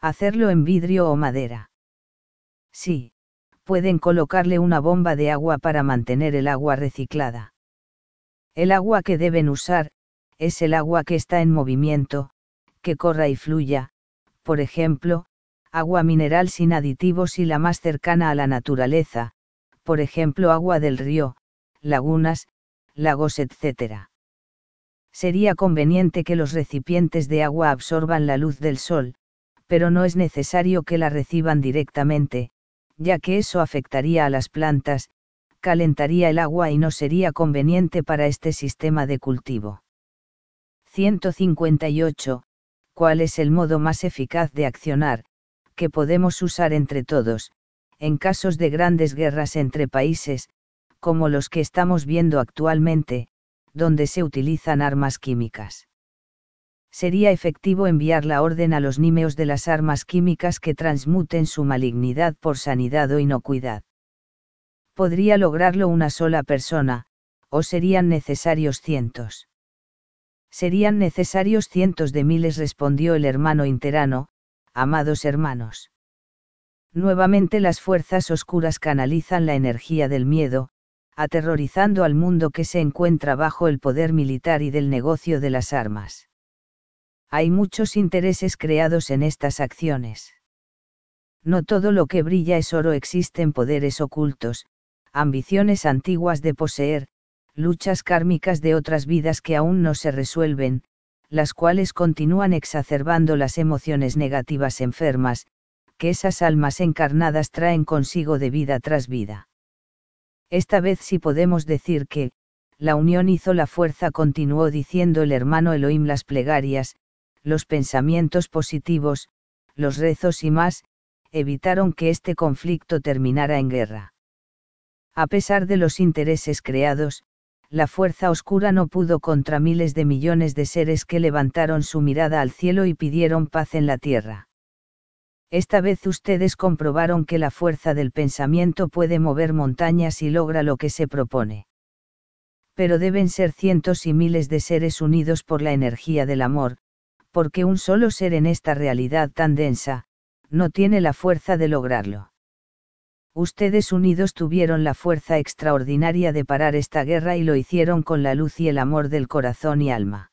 Hacerlo en vidrio o madera. Sí, pueden colocarle una bomba de agua para mantener el agua reciclada. El agua que deben usar, es el agua que está en movimiento, que corra y fluya, por ejemplo, agua mineral sin aditivos y la más cercana a la naturaleza, por ejemplo agua del río, lagunas, lagos etc. Sería conveniente que los recipientes de agua absorban la luz del sol, pero no es necesario que la reciban directamente, ya que eso afectaría a las plantas, calentaría el agua y no sería conveniente para este sistema de cultivo. 158. ¿Cuál es el modo más eficaz de accionar, que podemos usar entre todos, en casos de grandes guerras entre países, como los que estamos viendo actualmente, donde se utilizan armas químicas? Sería efectivo enviar la orden a los nímeos de las armas químicas que transmuten su malignidad por sanidad o inocuidad. ¿Podría lograrlo una sola persona, o serían necesarios cientos? Serían necesarios cientos de miles, respondió el hermano interano. Amados hermanos. Nuevamente las fuerzas oscuras canalizan la energía del miedo, aterrorizando al mundo que se encuentra bajo el poder militar y del negocio de las armas. Hay muchos intereses creados en estas acciones. No todo lo que brilla es oro, existen poderes ocultos, ambiciones antiguas de poseer, luchas kármicas de otras vidas que aún no se resuelven, las cuales continúan exacerbando las emociones negativas enfermas, que esas almas encarnadas traen consigo de vida tras vida. Esta vez sí podemos decir que, la unión hizo la fuerza, continuó diciendo el hermano Elohim. Las plegarias, los pensamientos positivos, los rezos y más, evitaron que este conflicto terminara en guerra. A pesar de los intereses creados, la fuerza oscura no pudo contra miles de millones de seres que levantaron su mirada al cielo y pidieron paz en la tierra. Esta vez ustedes comprobaron que la fuerza del pensamiento puede mover montañas y logra lo que se propone. Pero deben ser cientos y miles de seres unidos por la energía del amor, porque un solo ser en esta realidad tan densa, no tiene la fuerza de lograrlo. Ustedes unidos tuvieron la fuerza extraordinaria de parar esta guerra y lo hicieron con la luz y el amor del corazón y alma.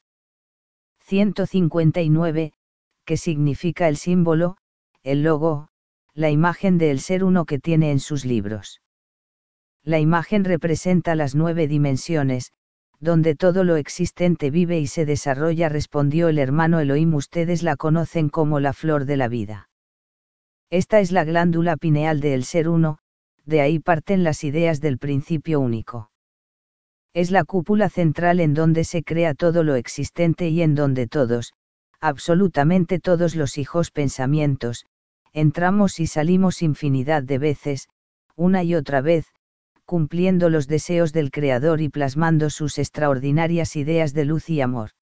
159. ¿Qué significa el símbolo, el logo, la imagen del ser uno que tiene en sus libros? La imagen representa las 9 dimensiones, donde todo lo existente vive y se desarrolla, respondió el hermano Elohim. Ustedes la conocen como la flor de la vida. Esta es la glándula pineal del ser uno, de ahí parten las ideas del principio único. Es la cúpula central en donde se crea todo lo existente y en donde todos, absolutamente todos los hijos pensamientos, entramos y salimos infinidad de veces, una y otra vez, cumpliendo los deseos del Creador y plasmando sus extraordinarias ideas de luz y amor.